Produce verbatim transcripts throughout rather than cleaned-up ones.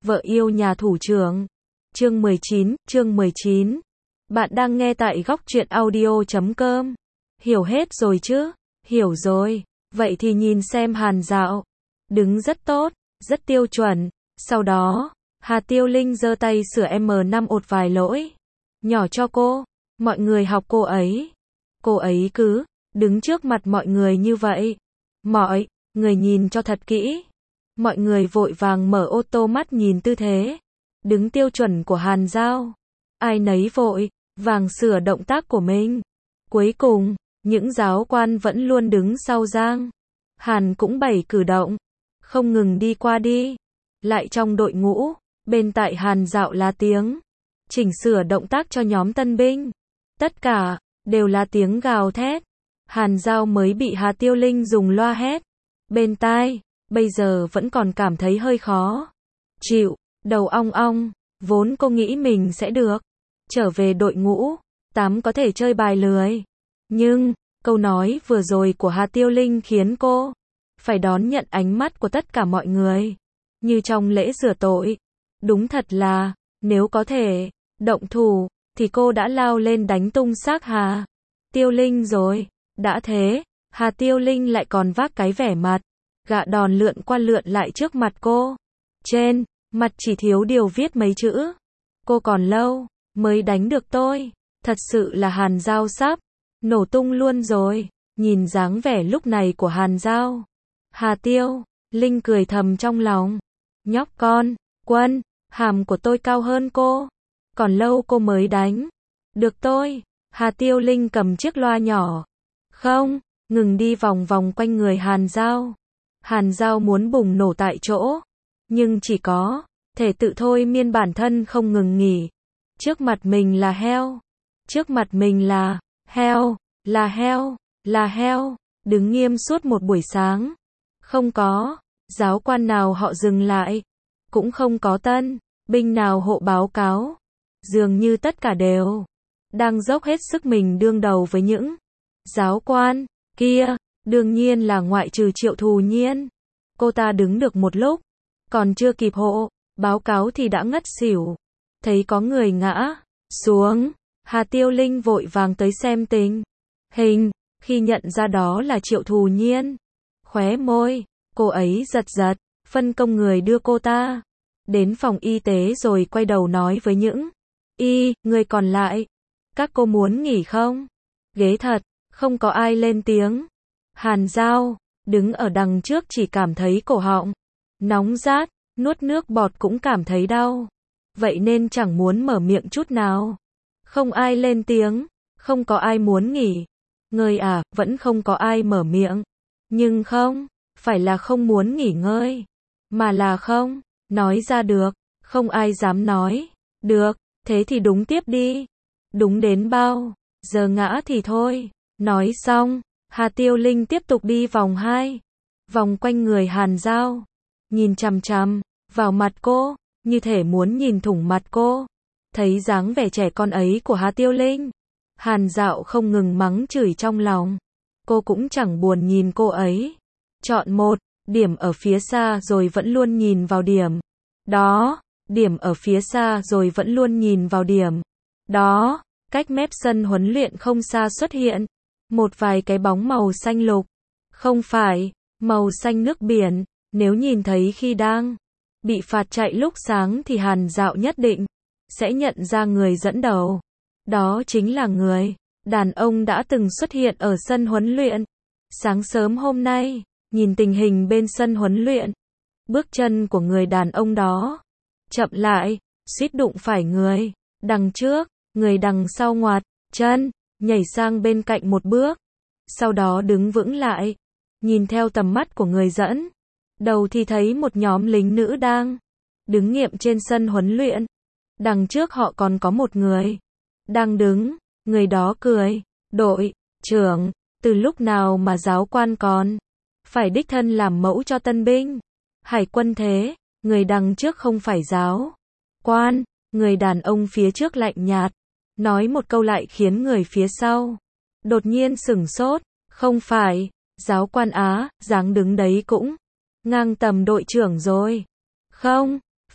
vợ yêu nhà thủ trưởng. Chương mười chín, chương mười chín. Bạn đang nghe tại góc truyện audio chấm com. Hiểu hết rồi chứ? Hiểu rồi. Vậy thì nhìn xem Hàn Dạo. Đứng rất tốt, rất tiêu chuẩn. Sau đó, Hà Tiêu Linh giơ tay sửa em năm một vài lỗi nhỏ cho cô. Mọi người học cô ấy. Cô ấy cứ đứng trước mặt mọi người như vậy. Mọi người nhìn cho thật kỹ. Mọi người vội vàng mở ô tô mắt nhìn tư thế đứng tiêu chuẩn của Hàn Dạo. Ai nấy vội vàng sửa động tác của mình. Cuối cùng, những giáo quan vẫn luôn đứng sau Giang Hàn cũng bày cử động, không ngừng đi qua đi lại trong đội ngũ. Bên tại Hàn Dạo là tiếng chỉnh sửa động tác cho nhóm tân binh. Tất cả đều là tiếng gào thét. Hàn Dạo mới bị Hà Tiêu Linh dùng loa hét bên tai, bây giờ vẫn còn cảm thấy hơi khó chịu, đầu ong ong. Vốn cô nghĩ mình sẽ được trở về đội ngũ tám có thể chơi bài lười, nhưng câu nói vừa rồi của Hà Tiêu Linh khiến cô phải đón nhận ánh mắt của tất cả mọi người, như trong lễ rửa tội. Đúng thật là, nếu có thể động thủ, thì cô đã lao lên đánh tung xác Hà Tiêu Linh rồi. Đã thế, Hà Tiêu Linh lại còn vác cái vẻ mặt gạ đòn lượn qua lượn lại trước mặt cô. Trên mặt chỉ thiếu điều viết mấy chữ: cô còn lâu mới đánh được tôi. Thật sự là Hàn Dạo sắp nổ tung luôn rồi. Nhìn dáng vẻ lúc này của Hàn Dạo, Hà Tiêu Linh cười thầm trong lòng. Nhóc con, Quân, hàm của tôi cao hơn cô. Còn lâu cô mới đánh được tôi. Hà Tiêu Linh cầm chiếc loa nhỏ, không ngừng đi vòng vòng quanh người Hàn Dạo. Hàn Dạo muốn bùng nổ tại chỗ, nhưng chỉ có thể tự thôi miên bản thân không ngừng nghỉ. Trước mặt mình là heo. Trước mặt mình là heo, là heo, là heo. Đứng nghiêm suốt một buổi sáng. Không có giáo quan nào họ dừng lại. Cũng không có tân binh nào hộ báo cáo. Dường như tất cả đều đang dốc hết sức mình đương đầu với những giáo quan kia. Đương nhiên là ngoại trừ Triệu Thù Nhiên. Cô ta đứng được một lúc, còn chưa kịp hộ báo cáo thì đã ngất xỉu. Thấy có người ngã xuống, Hà Tiêu Linh vội vàng tới xem tình hình. Khi nhận ra đó là Triệu Thù Nhiên, khóe môi cô ấy giật giật, phân công người đưa cô ta đến phòng y tế rồi quay đầu nói với những y người còn lại: các cô muốn nghỉ không? Ghế thật, không có ai lên tiếng. Hàn Dạo đứng ở đằng trước chỉ cảm thấy cổ họng nóng rát, nuốt nước bọt cũng cảm thấy đau. Vậy nên chẳng muốn mở miệng chút nào. Không ai lên tiếng, không có ai muốn nghỉ ngơi à, vẫn không có ai mở miệng. Nhưng không phải là không muốn nghỉ ngơi, mà là không nói ra được. Không ai dám nói được, thế thì đúng tiếp đi. Đúng đến bao giờ ngã thì thôi. Nói xong, Hà Tiêu Linh tiếp tục đi vòng hai vòng quanh người Hàn Dạo, nhìn chằm chằm vào mặt cô, như thể muốn nhìn thủng mặt cô. Thấy dáng vẻ trẻ con ấy của Hà Tiêu Linh, Hàn Dạo không ngừng mắng chửi trong lòng. Cô cũng chẳng buồn nhìn cô ấy. Chọn một điểm ở phía xa rồi vẫn luôn nhìn vào điểm đó. Điểm ở phía xa rồi vẫn luôn nhìn vào điểm đó. Cách mép sân huấn luyện không xa xuất hiện một vài cái bóng màu xanh lục. Không phải màu xanh nước biển. Nếu nhìn thấy khi đang bị phạt chạy lúc sáng thì Hàn Dạo nhất định sẽ nhận ra người dẫn đầu. Đó chính là người đàn ông đã từng xuất hiện ở sân huấn luyện. Sáng sớm hôm nay, nhìn tình hình bên sân huấn luyện, bước chân của người đàn ông đó chậm lại, suýt đụng phải người đằng trước. Người đằng sau ngoặt chân, nhảy sang bên cạnh một bước, sau đó đứng vững lại, nhìn theo tầm mắt của người dẫn đầu thì thấy một nhóm lính nữ đang đứng nghiệm trên sân huấn luyện. Đằng trước họ còn có một người đang đứng. Người đó cười: đội trưởng, từ lúc nào mà giáo quan còn phải đích thân làm mẫu cho tân binh hải quân thế? Người đằng trước không phải giáo quan. Người đàn ông phía trước lạnh nhạt nói một câu lại khiến người phía sau đột nhiên sửng sốt. Không phải giáo quan á? Dáng đứng đấy cũng ngang tầm đội trưởng rồi. Không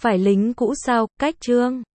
Phải lính cũ sao, cách chương.